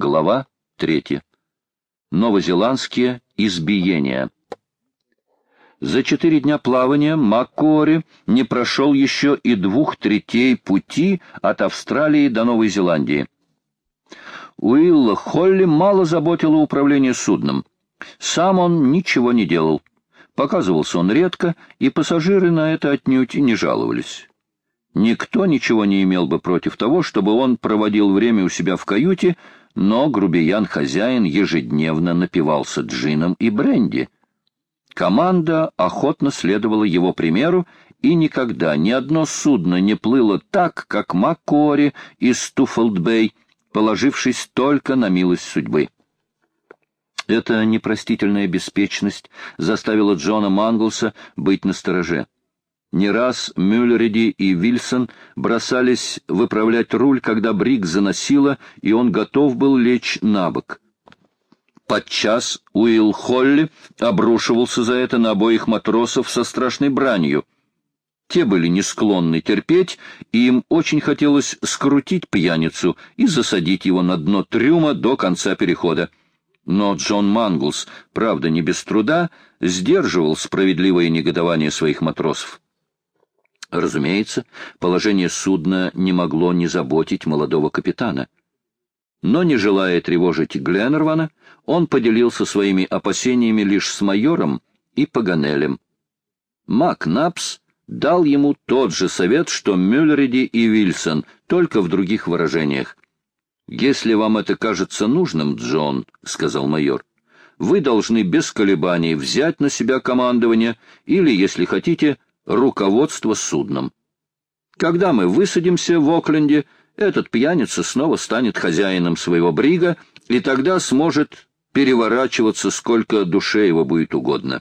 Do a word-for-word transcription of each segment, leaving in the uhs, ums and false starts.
Глава третья. Новозеландские избиения. За четыре дня плавания Маккуори не прошел еще и двух третей пути от Австралии до Новой Зеландии. Уилла Холли мало заботило управление судном. Сам он ничего не делал. Показывался он редко, и пассажиры на это отнюдь и не жаловались. Никто ничего не имел бы против того, чтобы он проводил время у себя в каюте, но грубиян-хозяин ежедневно напивался джином и бренди. Команда охотно следовала его примеру, и никогда ни одно судно не плыло так, как Маккуори из Туффолд-Бэй, положившись только на милость судьбы. Эта непростительная беспечность заставила Джона Манглса быть настороже. Не раз Мюллериди и Вильсон бросались выправлять руль, когда бриг заносило, и он готов был лечь на бок. Подчас Уилл Холли обрушивался за это на обоих матросов со страшной бранью. Те были не склонны терпеть, и им очень хотелось скрутить пьяницу и засадить его на дно трюма до конца перехода. Но Джон Манглс, правда не без труда, сдерживал справедливое негодование своих матросов. Разумеется, положение судна не могло не заботить молодого капитана. Но, не желая тревожить Гленнервана, он поделился своими опасениями лишь с майором и Паганелем. Макнапс дал ему тот же совет, что Мюллериди и Вильсон, только в других выражениях. «Если вам это кажется нужным, Джон, — сказал майор, — вы должны без колебаний взять на себя командование или, если хотите, руководство судном. Когда мы высадимся в Окленде, этот пьяница снова станет хозяином своего брига и тогда сможет переворачиваться, сколько душе его будет угодно».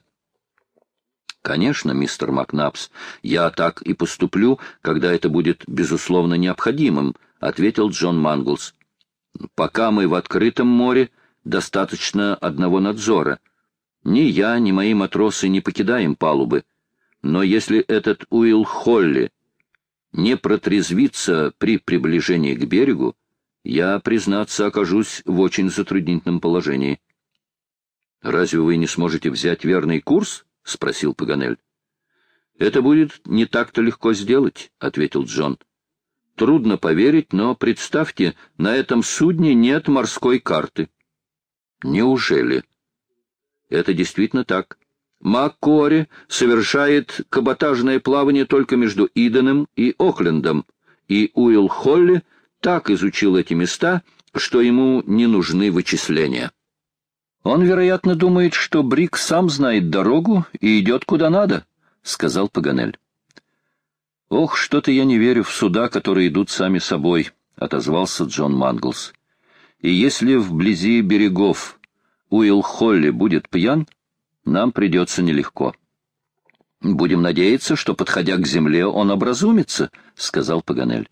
«Конечно, мистер Макнапс, я так и поступлю, когда это будет, безусловно, необходимым», — ответил Джон Манглс. «Пока мы в открытом море, достаточно одного надзора. Ни я, ни мои матросы не покидаем палубы. Но если этот Уилл Холли не протрезвится при приближении к берегу, я, признаться, окажусь в очень затруднительном положении». «Разве вы не сможете взять верный курс?» — спросил Паганель. «Это будет не так-то легко сделать», — ответил Джон. «Трудно поверить, но представьте, на этом судне нет морской карты». «Неужели?» «Это действительно так. Маккуори совершает каботажное плавание только между Иденом и Оклендом, и Уилл Холли так изучил эти места, что ему не нужны вычисления. Он, вероятно, думает, что бриг сам знает дорогу и идет куда надо», — сказал Паганель. «Ох, что-то я не верю в суда, которые идут сами собой», — отозвался Джон Манглс. «И если вблизи берегов Уилл Холли будет пьян, нам придется нелегко». «Будем надеяться, что, подходя к земле, он образумится», — сказал Паганель.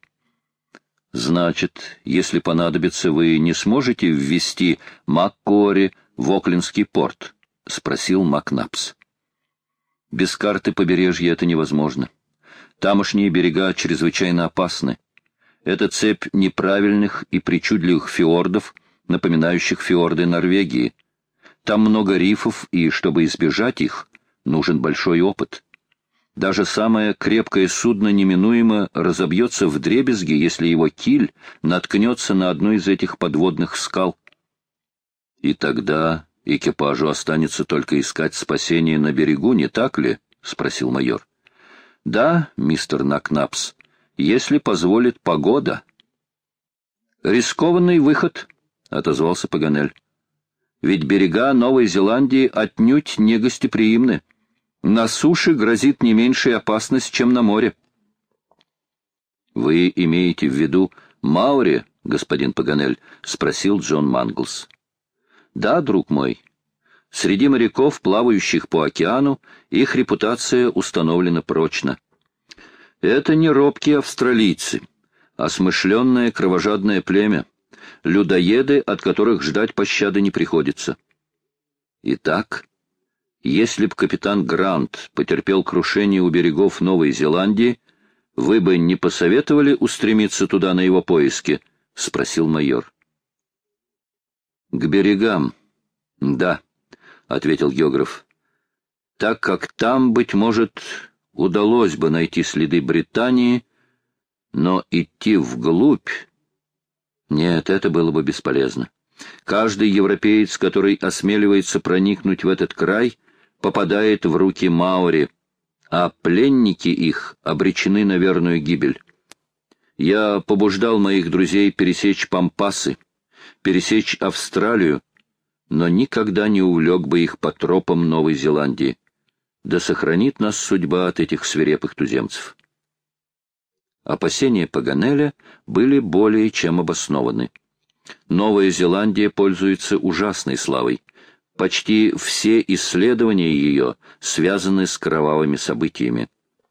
«Значит, если понадобится, вы не сможете ввести Маккуори в Оклендский порт?» — спросил Макнапс. «Без карты побережья это невозможно. Тамошние берега чрезвычайно опасны. Это цепь неправильных и причудливых фьордов, напоминающих фьорды Норвегии. Там много рифов, и, чтобы избежать их, нужен большой опыт. Даже самое крепкое судно неминуемо разобьется вдребезги, если его киль наткнется на одну из этих подводных скал. И тогда экипажу останется только искать спасение на берегу, не так ли? — спросил майор. — Да, мистер Накнапс, если позволит погода. — Рискованный выход, — отозвался Паганель. — Ведь берега Новой Зеландии отнюдь не гостеприимны. На суше грозит не меньшая опасность, чем на море. — Вы имеете в виду Маори, господин Паганель? — спросил Джон Манглс. — Да, друг мой. Среди моряков, плавающих по океану, их репутация установлена прочно. Это не робкие австралийцы, а смышленное кровожадное племя, людоеды, от которых ждать пощады не приходится. Итак, если б капитан Грант потерпел крушение у берегов Новой Зеландии, вы бы не посоветовали устремиться туда на его поиски? — спросил майор. К берегам. Да, — ответил географ. Так как там, быть может, удалось бы найти следы Британии, но идти вглубь... Нет, это было бы бесполезно. Каждый европеец, который осмеливается проникнуть в этот край, попадает в руки маори, а пленники их обречены на верную гибель. Я побуждал моих друзей пересечь Пампасы, пересечь Австралию, но никогда не увлек бы их по тропам Новой Зеландии. Да сохранит нас судьба от этих свирепых туземцев. Опасения Паганеля были более чем обоснованы. Новая Зеландия пользуется ужасной славой. Почти все исследования ее связаны с кровавыми событиями.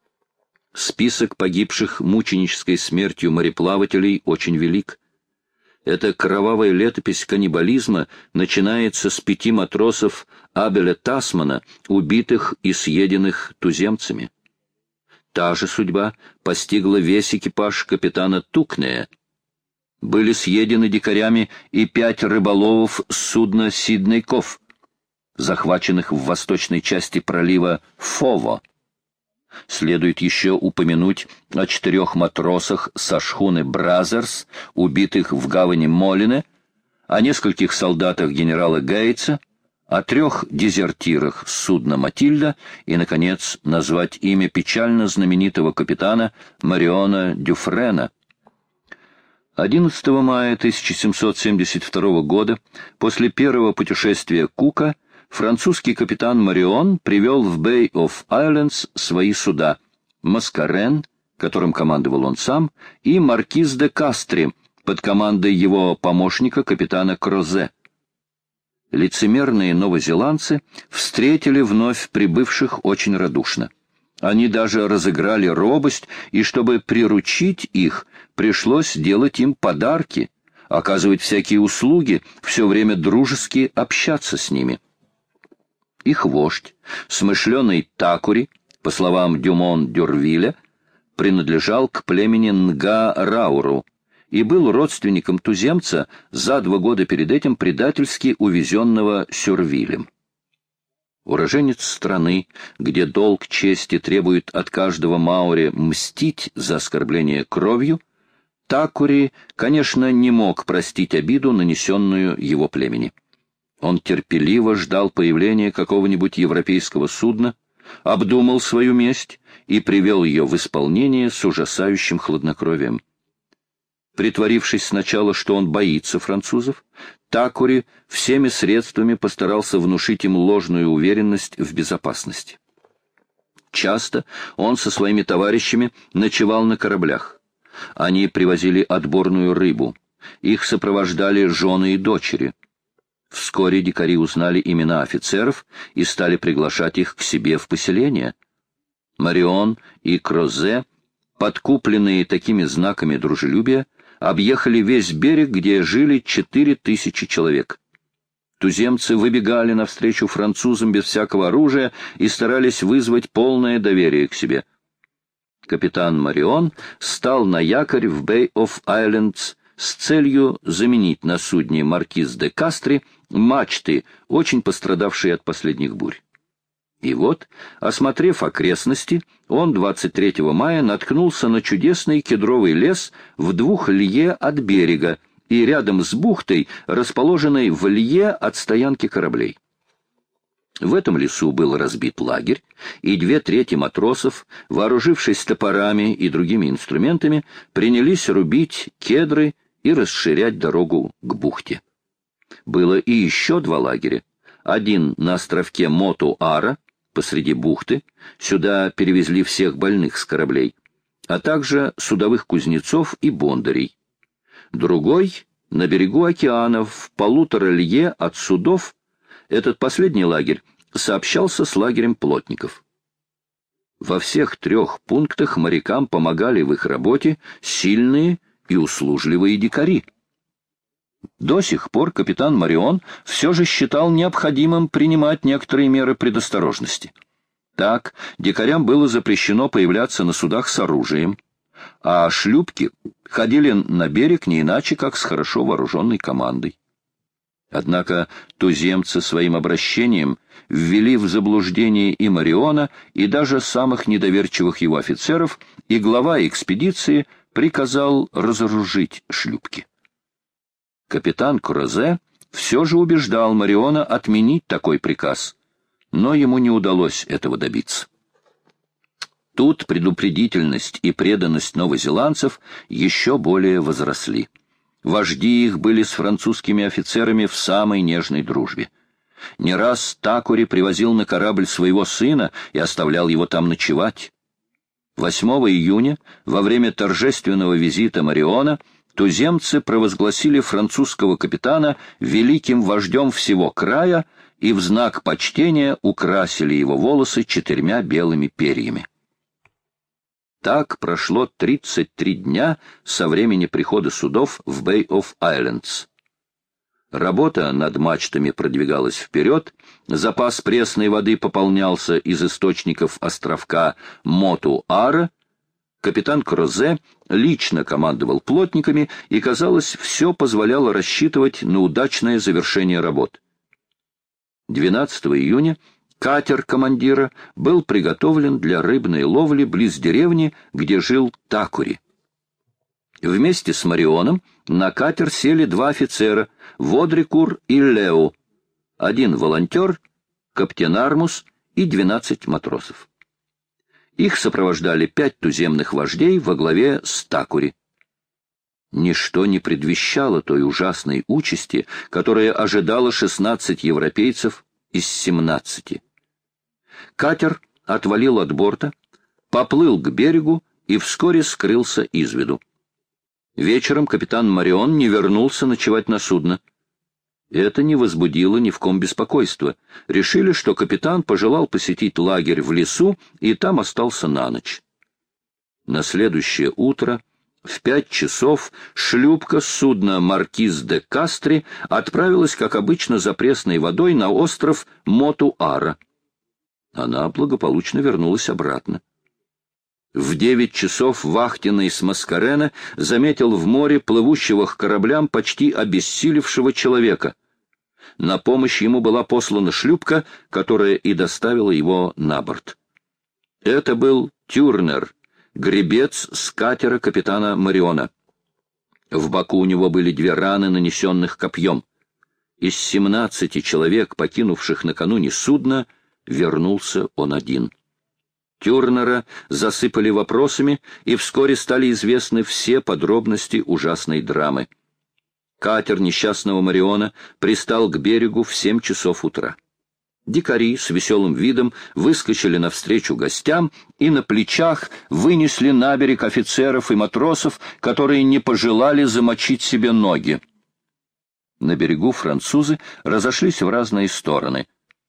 Список погибших мученической смертью мореплавателей очень велик. Эта кровавая летопись каннибализма начинается с пяти матросов Абеля Тасмана, убитых и съеденных туземцами. Та же судьба постигла весь экипаж капитана Тукнея. Были съедены дикарями и пять рыболовов с судна Сидней Ков, захваченных в восточной части пролива Фово. Следует еще упомянуть о четырех матросах со шхуны «Бразерс», убитых в гавани Молине, о нескольких солдатах генерала Гейтса, о трех дезертирах с судна «Матильда» и, наконец, назвать имя печально знаменитого капитана Мариона Дюфрена. одиннадцатого мая тысяча семьсот семьдесят второго года, после первого путешествия Кука, французский капитан Марион привел в Бэй-оф-Айлендс свои суда «Маскарен», которым командовал он сам, и «Маркиз де Кастри» под командой его помощника капитана Крозе. Лицемерные новозеландцы встретили вновь прибывших очень радушно. Они даже разыграли робость, и чтобы приручить их, пришлось делать им подарки, оказывать всякие услуги, все время дружески общаться с ними. Их вождь, смышленый Такури, по словам Дюмон-Дюрвиля, принадлежал к племени Нга-Рауру и был родственником туземца, за два года перед этим предательски увезенного Сюрвилем. Уроженец страны, где долг чести требует от каждого маори мстить за оскорбление кровью, Такури, конечно, не мог простить обиду, нанесенную его племени. Он терпеливо ждал появления какого-нибудь европейского судна, обдумал свою месть и привел ее в исполнение с ужасающим хладнокровием. Притворившись сначала, что он боится французов, Такури всеми средствами постарался внушить им ложную уверенность в безопасности. Часто он со своими товарищами ночевал на кораблях. Они привозили отборную рыбу. Их сопровождали жены и дочери. Вскоре дикари узнали имена офицеров и стали приглашать их к себе в поселение. Марион и Крозе, подкупленные такими знаками дружелюбия, объехали весь берег, где жили четыре тысячи человек. Туземцы выбегали навстречу французам без всякого оружия и старались вызвать полное доверие к себе. Капитан Марион стал на якорь в Бэй-оф-Айлендс с целью заменить на судне «Маркиз де Кастри» мачты, очень пострадавшие от последних бурь. И вот, осмотрев окрестности, он двадцать третьего мая наткнулся на чудесный кедровый лес в двух лье от берега и рядом с бухтой, расположенной в лье от стоянки кораблей. В этом лесу был разбит лагерь, и две трети матросов, вооружившись топорами и другими инструментами, принялись рубить кедры и расширять дорогу к бухте. Было и еще два лагеря. Один на островке Моту-Ара, посреди бухты, сюда перевезли всех больных с кораблей, а также судовых кузнецов и бондарей. Другой — на берегу океана, в полутора лье от судов. Этот последний лагерь сообщался с лагерем плотников. Во всех трех пунктах морякам помогали в их работе сильные и услужливые дикари. До сих пор капитан Марион все же считал необходимым принимать некоторые меры предосторожности. Так, дикарям было запрещено появляться на судах с оружием, а шлюпки ходили на берег не иначе, как с хорошо вооруженной командой. Однако туземцы своим обращением ввели в заблуждение и Мариона, и даже самых недоверчивых его офицеров, и глава экспедиции приказал разоружить шлюпки. Капитан Крозе все же убеждал Мариона отменить такой приказ, но ему не удалось этого добиться. Тут предупредительность и преданность новозеландцев еще более возросли. Вожди их были с французскими офицерами в самой нежной дружбе. Не раз Такури привозил на корабль своего сына и оставлял его там ночевать. восьмого июня, во время торжественного визита Мариона, туземцы провозгласили французского капитана великим вождем всего края и в знак почтения украсили его волосы четырьмя белыми перьями. Так прошло тридцать три дня со времени прихода судов в Бэй-оф-Айлендс. Работа над мачтами продвигалась вперед, запас пресной воды пополнялся из источников островка Моту-Ара, капитан Крозе лично командовал плотниками, и, казалось, все позволяло рассчитывать на удачное завершение работ. двенадцатого июня катер командира был приготовлен для рыбной ловли близ деревни, где жил Такури. Вместе с Марионом на катер сели два офицера — Водрикур и Лео, один волонтер, каптен Армус и двенадцать матросов. Их сопровождали пять туземных вождей во главе с Такури. Ничто не предвещало той ужасной участи, которая ожидала шестнадцать европейцев из семнадцати. Катер отвалил от борта, поплыл к берегу и вскоре скрылся из виду. Вечером капитан Марион не вернулся ночевать на судно. Это не возбудило ни в ком беспокойства. Решили, что капитан пожелал посетить лагерь в лесу и там остался на ночь. На следующее утро в пять часов шлюпка с судна «Маркиз де Кастри» отправилась, как обычно, за пресной водой на остров Моту-Ара. Она благополучно вернулась обратно. В девять часов вахтенный с Маскарена заметил в море плывущего к кораблям почти обессилевшего человека. На помощь ему была послана шлюпка, которая и доставила его на борт. Это был Тюрнер, гребец с катера капитана Мариона. В боку у него были две раны, нанесенных копьем. Из семнадцати человек, покинувших накануне судно, вернулся он один. Тюрнера засыпали вопросами, и вскоре стали известны все подробности ужасной драмы. Катер несчастного Мариона пристал к берегу в семь часов утра. Дикари с веселым видом выскочили навстречу гостям и на плечах вынесли на берег офицеров и матросов, которые не пожелали замочить себе ноги. На берегу французы разошлись в разные стороны.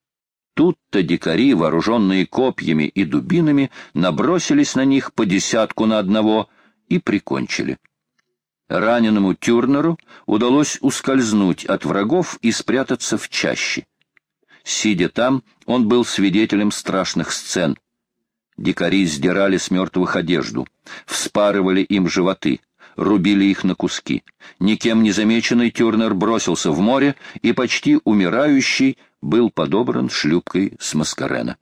Тут-то дикари, вооруженные копьями и дубинами, набросились на них по десятку на одного и прикончили. Раненому Тюрнеру удалось ускользнуть от врагов и спрятаться в чаще. Сидя там, он был свидетелем страшных сцен. Дикари сдирали с мертвых одежду, вспарывали им животы, рубили их на куски. Никем не замеченный Тюрнер бросился в море, и почти умирающий был подобран шлюпкой с Маскарена.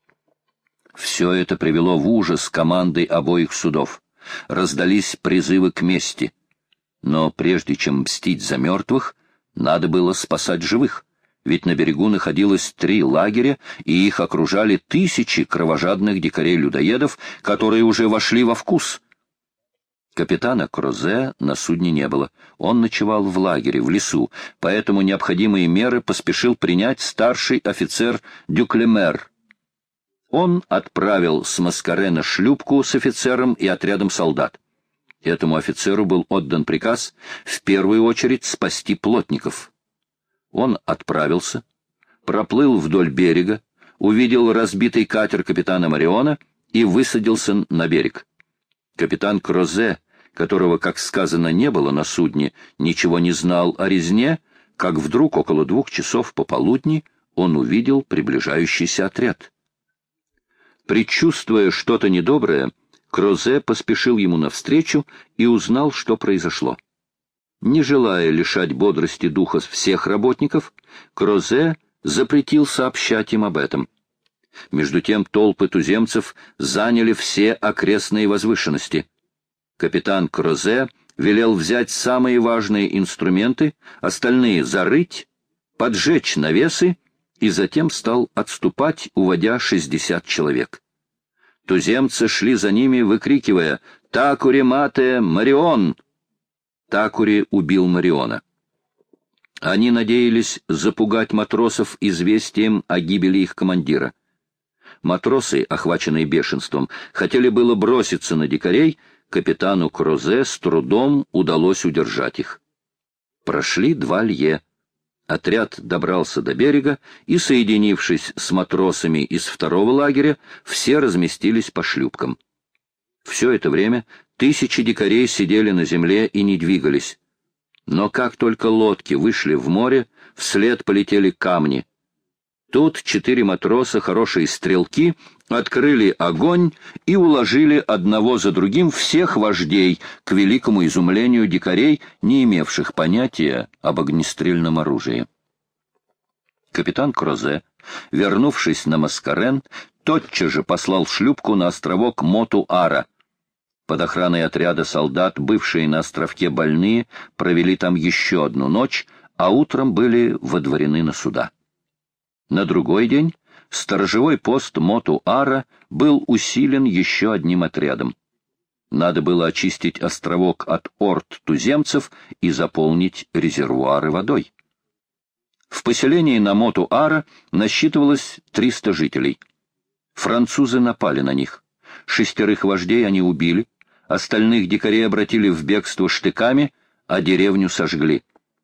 Все это привело в ужас команды обоих судов. Раздались призывы к мести. Но прежде чем мстить за мертвых, надо было спасать живых, ведь на берегу находилось три лагеря, и их окружали тысячи кровожадных дикарей-людоедов, которые уже вошли во вкус. Капитана Крозе на судне не было. Он ночевал в лагере, в лесу, поэтому необходимые меры поспешил принять старший офицер Дюклемер. Он отправил с Маскарена шлюпку с офицером и отрядом солдат. Этому офицеру был отдан приказ в первую очередь спасти плотников. Он отправился, проплыл вдоль берега, увидел разбитый катер капитана Мариона и высадился на берег. Капитан Крозе, которого, как сказано, не было на судне, ничего не знал о резне, как вдруг около двух часов пополудни он увидел приближающийся отряд. Предчувствуя что-то недоброе, Крозе поспешил ему навстречу и узнал, что произошло. Не желая лишать бодрости духа всех работников, Крозе запретил сообщать им об этом. Между тем толпы туземцев заняли все окрестные возвышенности. Капитан Крозе велел взять самые важные инструменты, остальные зарыть, поджечь навесы и затем стал отступать, уводя шестьдесят человек. Туземцы шли за ними, выкрикивая «Такури мате Марион!». Такури убил Мариона. Они надеялись запугать матросов известием о гибели их командира. Матросы, охваченные бешенством, хотели было броситься на дикарей, капитану Крозе с трудом удалось удержать их. Прошли два лье. Отряд добрался до берега, и, соединившись с матросами из второго лагеря, все разместились по шлюпкам. Все это время тысячи дикарей сидели на земле и не двигались. Но как только лодки вышли в море, вслед полетели камни. Тут четыре матроса, хорошие стрелки, открыли огонь и уложили одного за другим всех вождей, к великому изумлению дикарей, не имевших понятия об огнестрельном оружии. Капитан Крозе, вернувшись на Маскарен, тотчас же послал шлюпку на островок Моту-Ара. Под охраной отряда солдат, бывшие на островке больные, провели там еще одну ночь, а утром были водворены на суда. На другой день сторожевой пост Моту-Ара был усилен еще одним отрядом. Надо было очистить островок от орд туземцев и заполнить резервуары водой. В поселении на Моту-Ара насчитывалось триста жителей. Французы напали на них. Шестерых вождей они убили, остальных дикарей обратили в бегство штыками, а деревню сожгли.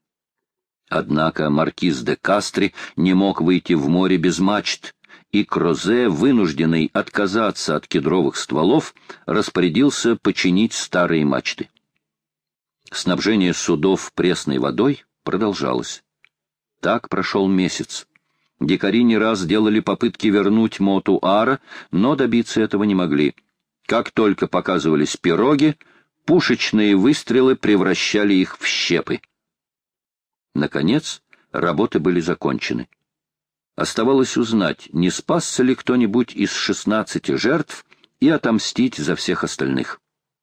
Однако маркиз де Кастри не мог выйти в море без мачт, и Крозе, вынужденный отказаться от кедровых стволов, распорядился починить старые мачты. Снабжение судов пресной водой продолжалось. Так прошел месяц. Дикари не раз делали попытки вернуть Моту-Ара, но добиться этого не могли. Как только показывались пироги, пушечные выстрелы превращали их в щепы. Наконец, работы были закончены. Оставалось узнать, не спасся ли кто-нибудь из шестнадцати жертв, и отомстить за всех остальных.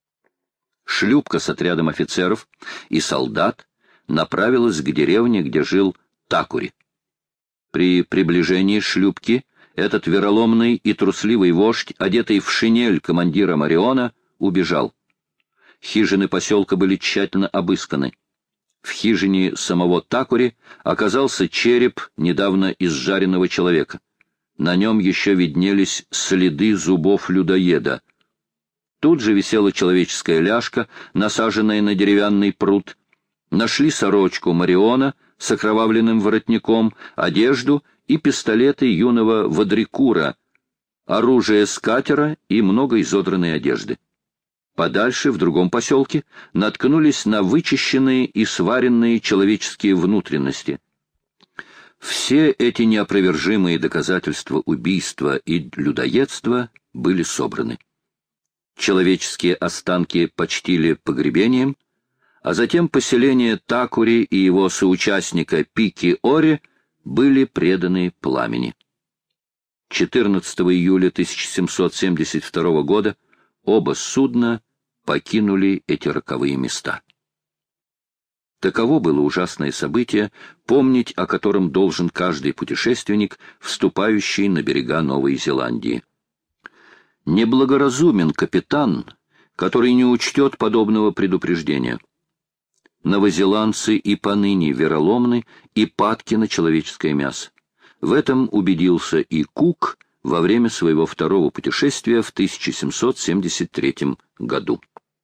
Шлюпка с отрядом офицеров и солдат направилась к деревне, где жил Такури. При приближении шлюпки этот вероломный и трусливый вождь, одетый в шинель командира Мариона, убежал. Хижины поселка были тщательно обысканы. В хижине самого Такури оказался череп недавно изжаренного человека. На нем еще виднелись следы зубов людоеда. Тут же висела человеческая ляжка, насаженная на деревянный пруд. Нашли сорочку Мариона с окровавленным воротником, одежду и пистолеты юного Вадрикура, оружие с катера и много изодранной одежды. Подальше, в другом поселке, наткнулись на вычищенные и сваренные человеческие внутренности. Все эти неопровержимые доказательства убийства и людоедства были собраны. Человеческие останки почтили погребением, а затем поселение Такури и его соучастника Пики-Ори были преданы пламени. четырнадцатого июля тысяча семьсот семьдесят второго года оба судна покинули эти роковые места. Таково было ужасное событие, помнить о котором должен каждый путешественник, вступающий на берега Новой Зеландии. Неблагоразумен капитан, который не учтет подобного предупреждения. Новозеландцы и поныне вероломны и падки на человеческое мясо. В этом убедился и Кук во время своего второго путешествия в тысяча семьсот семьдесят третьем году.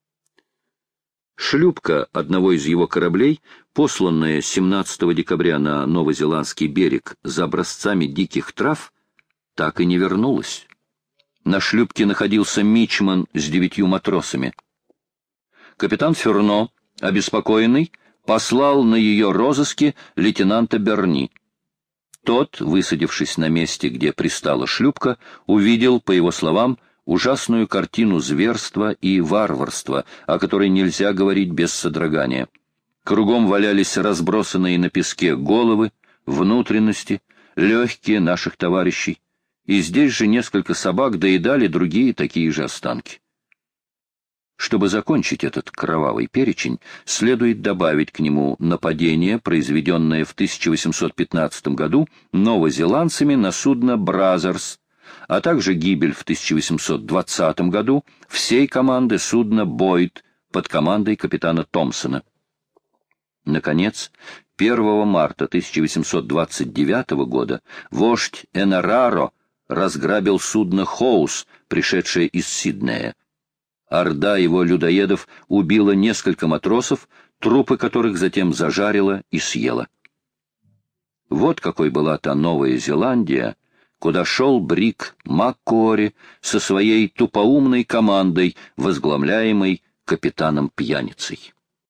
Шлюпка одного из его кораблей, посланная семнадцатого декабря на новозеландский берег за образцами диких трав, так и не вернулась. На шлюпке находился мичман с девятью матросами. Капитан Ферно, обеспокоенный, послал на ее розыски лейтенанта Берни. Тот, высадившись на месте, где пристала шлюпка, увидел, по его словам, ужасную картину зверства и варварства, о которой нельзя говорить без содрогания. Кругом валялись разбросанные на песке головы, внутренности, легкие наших товарищей, и здесь же несколько собак доедали другие такие же останки. Чтобы закончить этот кровавый перечень, следует добавить к нему нападение, произведенное в тысяча восемьсот пятнадцатом году новозеландцами на судно «Бразерс», а также гибель в тысяча восемьсот двадцатом году всей команды судна «Бойд» под командой капитана Томпсона. Наконец, первого марта тысяча восемьсот двадцать девятого года вождь Энараро разграбил судно «Хоус», пришедшее из Сиднея. Орда его людоедов убила несколько матросов, трупы которых затем зажарила и съела. Вот какой была та Новая Зеландия, куда шел бриг Маккори со своей тупоумной командой, возглавляемой капитаном-пьяницей.